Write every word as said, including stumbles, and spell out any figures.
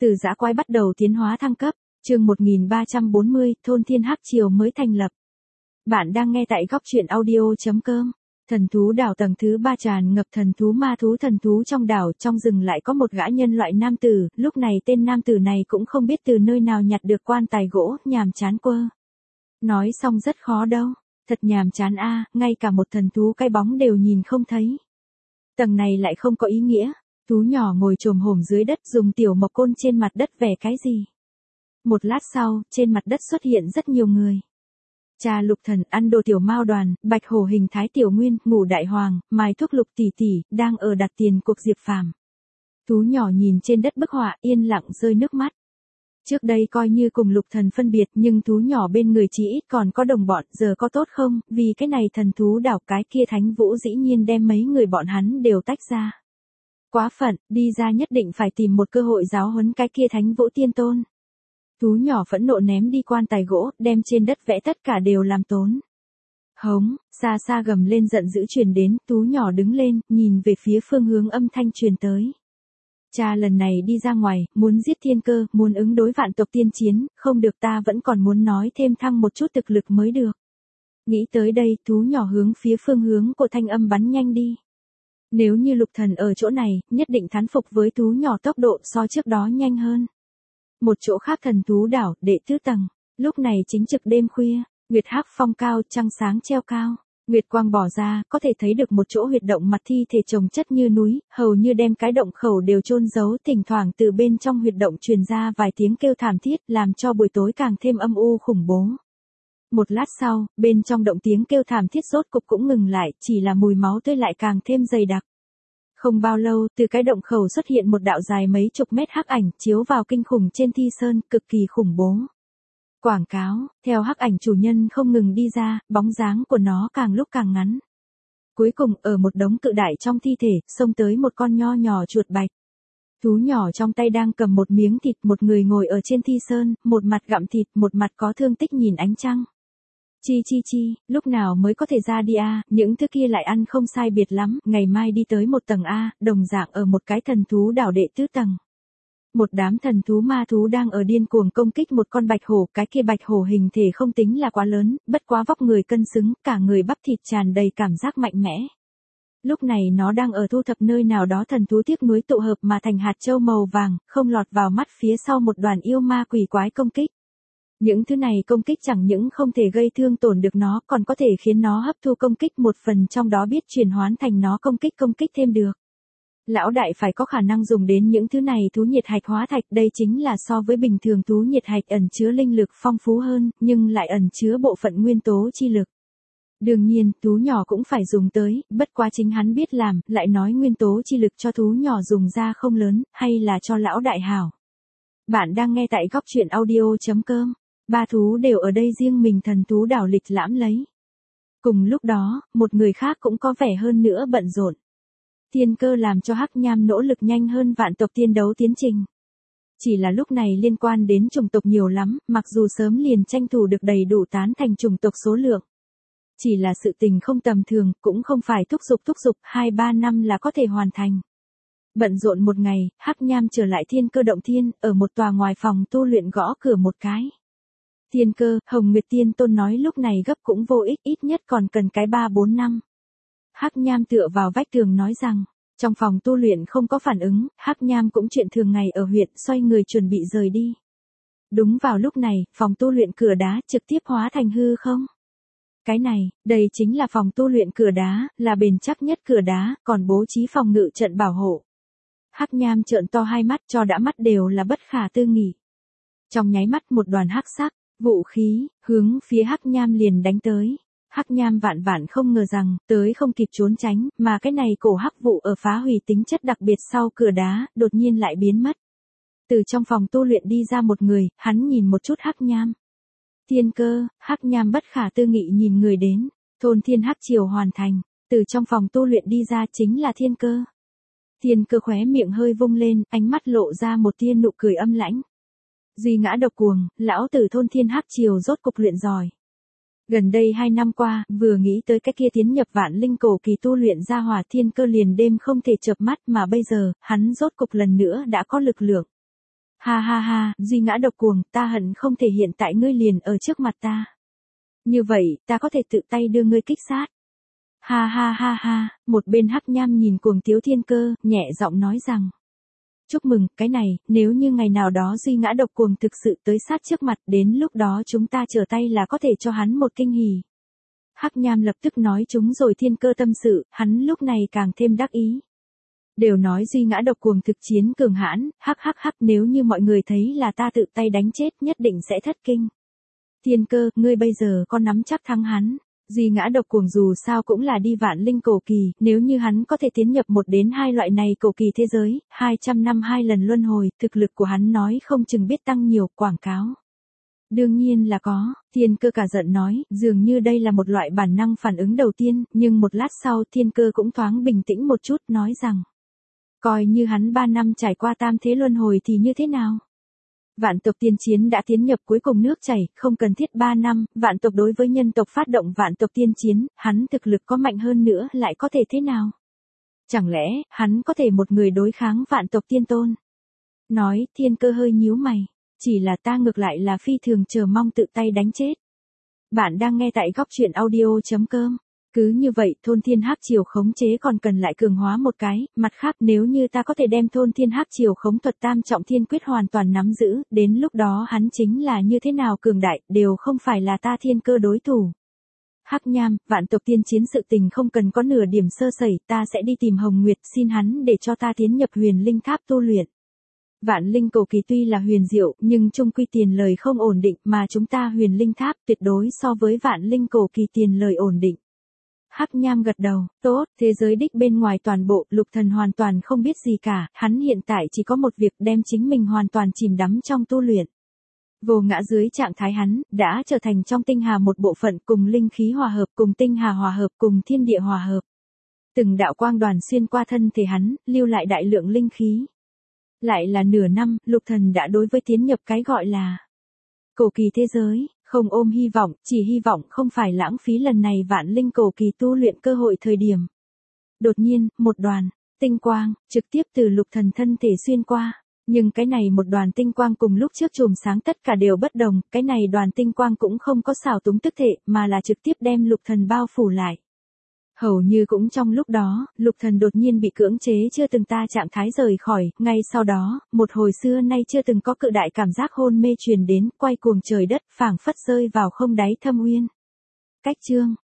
Từ dã quái bắt đầu tiến hóa thăng cấp, chương một nghìn ba trăm bốn mươi, thôn Thiên Hắc Triều mới thành lập. Bạn đang nghe tại góc truyện audio.com. Thần thú đảo tầng thứ ba tràn ngập thần thú ma thú thần thú trong đảo, trong rừng lại có một gã nhân loại nam tử, lúc này tên nam tử này cũng không biết từ nơi nào nhặt được quan tài gỗ, nhàm chán quơ. Nói xong rất khó đâu, thật nhàm chán a, ngay cả một thần thú cái bóng đều nhìn không thấy. Tầng này lại không có ý nghĩa. Thú nhỏ ngồi chồm hổm dưới đất dùng tiểu mộc côn trên mặt đất vẽ cái gì. Một lát sau, trên mặt đất xuất hiện rất nhiều người. Cha Lục Thần, ăn đồ tiểu mao đoàn, bạch hổ hình thái tiểu nguyên, ngủ đại hoàng, mài thuốc Lục tỷ tỷ, đang ở đặt tiền cuộc Diệp Phàm. Thú nhỏ nhìn trên đất bức họa, yên lặng rơi nước mắt. Trước đây coi như cùng Lục Thần phân biệt, nhưng thú nhỏ bên người chỉ ít còn có đồng bọn, giờ có tốt không, vì cái này thần thú đảo cái kia Thánh Vũ dĩ nhiên đem mấy người bọn hắn đều tách ra. Quá phận, đi ra nhất định phải tìm một cơ hội giáo huấn cái kia Thánh Vũ tiên tôn. Thú nhỏ phẫn nộ ném đi quan tài gỗ, đem trên đất vẽ tất cả đều làm tốn. Hống, xa xa gầm lên giận dữ truyền đến, thú nhỏ đứng lên, nhìn về phía phương hướng âm thanh truyền tới. Cha lần này đi ra ngoài, muốn giết thiên cơ, muốn ứng đối vạn tộc tiên chiến, không được, ta vẫn còn muốn nói thêm thăng một chút thực lực mới được. Nghĩ tới đây, thú nhỏ hướng phía phương hướng của thanh âm bắn nhanh đi. Nếu như Lục Thần ở chỗ này, nhất định thán phục với thú nhỏ tốc độ so trước đó nhanh hơn. Một chỗ khác thần thú đảo, đệ tứ tầng, lúc này chính trực đêm khuya, nguyệt hắc phong cao, trăng sáng treo cao, nguyệt quang bỏ ra, có thể thấy được một chỗ huyệt động mặt thi thể chồng chất như núi, hầu như đem cái động khẩu đều chôn giấu, thỉnh thoảng từ bên trong huyệt động truyền ra vài tiếng kêu thảm thiết, làm cho buổi tối càng thêm âm u khủng bố. Một lát sau, bên trong động tiếng kêu thảm thiết rốt cục cũng ngừng lại, chỉ là mùi máu tươi lại càng thêm dày đặc. Không bao lâu, từ cái động khẩu xuất hiện một đạo dài mấy chục mét hắc ảnh, chiếu vào kinh khủng trên thi sơn, cực kỳ khủng bố. Quảng cáo, theo hắc ảnh chủ nhân không ngừng đi ra, bóng dáng của nó càng lúc càng ngắn. Cuối cùng, ở một đống cự đại trong thi thể, xông tới một con nho nhỏ chuột bạch. Thú nhỏ trong tay đang cầm một miếng thịt, một người ngồi ở trên thi sơn, một mặt gặm thịt, một mặt có thương tích nhìn ánh trăng. Chi chi chi, lúc nào mới có thể ra đi a, những thứ kia lại ăn không sai biệt lắm, ngày mai đi tới một tầng a, đồng dạng ở một cái thần thú đảo đệ tứ tầng. Một đám thần thú ma thú đang ở điên cuồng công kích một con bạch hổ, cái kia bạch hổ hình thể không tính là quá lớn, bất quá vóc người cân xứng, cả người bắp thịt tràn đầy cảm giác mạnh mẽ. Lúc này nó đang ở thu thập nơi nào đó thần thú tiếc nuối tụ hợp mà thành hạt châu màu vàng, không lọt vào mắt phía sau một đoàn yêu ma quỷ quái công kích. Những thứ này công kích chẳng những không thể gây thương tổn được nó, còn có thể khiến nó hấp thu công kích một phần trong đó biết chuyển hoán thành nó công kích công kích thêm được. Lão đại phải có khả năng dùng đến những thứ này thú nhiệt hạch hóa thạch, đây chính là so với bình thường thú nhiệt hạch ẩn chứa linh lực phong phú hơn, nhưng lại ẩn chứa bộ phận nguyên tố chi lực. Đương nhiên, thú nhỏ cũng phải dùng tới, bất quá chính hắn biết làm, lại nói nguyên tố chi lực cho thú nhỏ dùng ra không lớn, hay là cho lão đại hảo. Bạn đang nghe tại góc truyện audio.com. Ba thú đều ở đây riêng mình thần thú đảo lịch lãm lấy. Cùng lúc đó, một người khác cũng có vẻ hơn nữa bận rộn. Thiên Cơ làm cho Hắc Nham nỗ lực nhanh hơn vạn tộc tiên đấu tiến trình. Chỉ là lúc này liên quan đến chủng tộc nhiều lắm, mặc dù sớm liền tranh thủ được đầy đủ tán thành chủng tộc số lượng. Chỉ là sự tình không tầm thường, cũng không phải thúc giục thúc giục, hai ba năm là có thể hoàn thành. Bận rộn một ngày, Hắc Nham trở lại Thiên Cơ động thiên, ở một tòa ngoài phòng tu luyện gõ cửa một cái. Thiên Cơ, Hồng Nguyệt Tiên Tôn nói lúc này gấp cũng vô ích, ít nhất còn cần cái ba bốn năm. Hắc Nham tựa vào vách tường nói rằng, trong phòng tu luyện không có phản ứng, Hắc Nham cũng chuyện thường ngày ở huyện, xoay người chuẩn bị rời đi. Đúng vào lúc này, phòng tu luyện cửa đá trực tiếp hóa thành hư không. Cái này, đây chính là phòng tu luyện cửa đá, là bền chắc nhất cửa đá, còn bố trí phòng ngự trận bảo hộ. Hắc Nham trợn to hai mắt, cho đã mắt đều là bất khả tư nghị. Trong nháy mắt một đoàn hắc sắc vũ khí, hướng phía Hắc Nham liền đánh tới. Hắc Nham vạn vạn không ngờ rằng, tới không kịp trốn tránh, mà cái này cổ hắc vụ ở phá hủy tính chất đặc biệt sau cửa đá, đột nhiên lại biến mất. Từ trong phòng tu luyện đi ra một người, hắn nhìn một chút Hắc Nham. Thiên Cơ, Hắc Nham bất khả tư nghị nhìn người đến, thôn Thiên Hắc Triều hoàn thành, từ trong phòng tu luyện đi ra chính là Thiên Cơ. Thiên Cơ khóe miệng hơi vung lên, ánh mắt lộ ra một tia nụ cười âm lãnh. Duy ngã độc cuồng, lão tử thôn Thiên Hắc Triều rốt cục luyện giỏi. Gần đây hai năm qua, vừa nghĩ tới cái kia tiến nhập vạn linh cổ kỳ tu luyện ra hỏa Thiên Cơ liền đêm không thể chợp mắt, mà bây giờ, hắn rốt cục lần nữa đã có lực lượng. Ha ha ha, duy ngã độc cuồng, ta hận không thể hiện tại ngươi liền ở trước mặt ta. Như vậy, ta có thể tự tay đưa ngươi kích sát. Ha ha ha ha, một bên Hắc Nham nhìn cuồng Tiếu Thiên Cơ, nhẹ giọng nói rằng. Chúc mừng, cái này, nếu như ngày nào đó duy ngã độc cuồng thực sự tới sát trước mặt, đến lúc đó chúng ta trở tay là có thể cho hắn một kinh hỉ. Hắc Nham lập tức nói chúng rồi Thiên Cơ tâm sự, hắn lúc này càng thêm đắc ý. Đều nói duy ngã độc cuồng thực chiến cường hãn, hắc hắc hắc, nếu như mọi người thấy là ta tự tay đánh chết nhất định sẽ thất kinh. Thiên Cơ, ngươi bây giờ có nắm chắc thắng hắn. Duy ngã độc cuồng dù sao cũng là đi vạn linh cổ kỳ, nếu như hắn có thể tiến nhập một đến hai loại này cổ kỳ thế giới, hai trăm năm hai lần luân hồi, thực lực của hắn nói không chừng biết tăng nhiều, quảng cáo. Đương nhiên là có, Thiên Cơ cả giận nói, dường như đây là một loại bản năng phản ứng đầu tiên, nhưng một lát sau Thiên Cơ cũng thoáng bình tĩnh một chút, nói rằng. Coi như hắn ba năm trải qua tam thế luân hồi thì như thế nào? Vạn tộc tiên chiến đã tiến nhập cuối cùng nước chảy, không cần thiết ba năm, vạn tộc đối với nhân tộc phát động vạn tộc tiên chiến, hắn thực lực có mạnh hơn nữa lại có thể thế nào? Chẳng lẽ, hắn có thể một người đối kháng vạn tộc tiên tôn? Nói, Thiên Cơ hơi nhíu mày, chỉ là ta ngược lại là phi thường chờ mong tự tay đánh chết. Bạn đang nghe tại góc truyện audio chấm com. Cứ như vậy, thôn thiên hắc triều khống chế còn cần lại cường hóa một cái, mặt khác nếu như ta có thể đem thôn thiên hắc triều khống thuật tam trọng thiên quyết hoàn toàn nắm giữ, đến lúc đó hắn chính là như thế nào cường đại, đều không phải là ta Thiên Cơ đối thủ. Hắc Nham, vạn tộc tiên chiến sự tình không cần có nửa điểm sơ sẩy, ta sẽ đi tìm Hồng Nguyệt xin hắn để cho ta tiến nhập huyền linh tháp tu luyện. Vạn linh cổ kỳ tuy là huyền diệu, nhưng chung quy tiền lời không ổn định, mà chúng ta huyền linh tháp tuyệt đối so với vạn linh cổ kỳ tiền lời ổn định. Hắc Nham gật đầu, tốt, thế giới đích bên ngoài toàn bộ, Lục Thần hoàn toàn không biết gì cả, hắn hiện tại chỉ có một việc đem chính mình hoàn toàn chìm đắm trong tu luyện. Vô ngã dưới trạng thái hắn, đã trở thành trong tinh hà một bộ phận cùng linh khí hòa hợp, cùng tinh hà hòa hợp, cùng thiên địa hòa hợp. Từng đạo quang đoàn xuyên qua thân thể hắn, lưu lại đại lượng linh khí. Lại là nửa năm, Lục Thần đã đối với tiến nhập cái gọi là cổ kỳ thế giới. Không ôm hy vọng, chỉ hy vọng không phải lãng phí lần này vạn linh cổ kỳ tu luyện cơ hội thời điểm. Đột nhiên, một đoàn tinh quang trực tiếp từ Lục Thần thân thể xuyên qua, nhưng cái này một đoàn tinh quang cùng lúc trước chùm sáng tất cả đều bất đồng, cái này đoàn tinh quang cũng không có xảo túng tức thể, mà là trực tiếp đem Lục Thần bao phủ lại. Hầu như cũng trong lúc đó, Lục Thần đột nhiên bị cưỡng chế chưa từng ta trạng thái rời khỏi, ngay sau đó, một hồi xưa nay chưa từng có cự đại cảm giác hôn mê truyền đến, quay cuồng trời đất, phảng phất rơi vào không đáy thâm uyên. Cách chương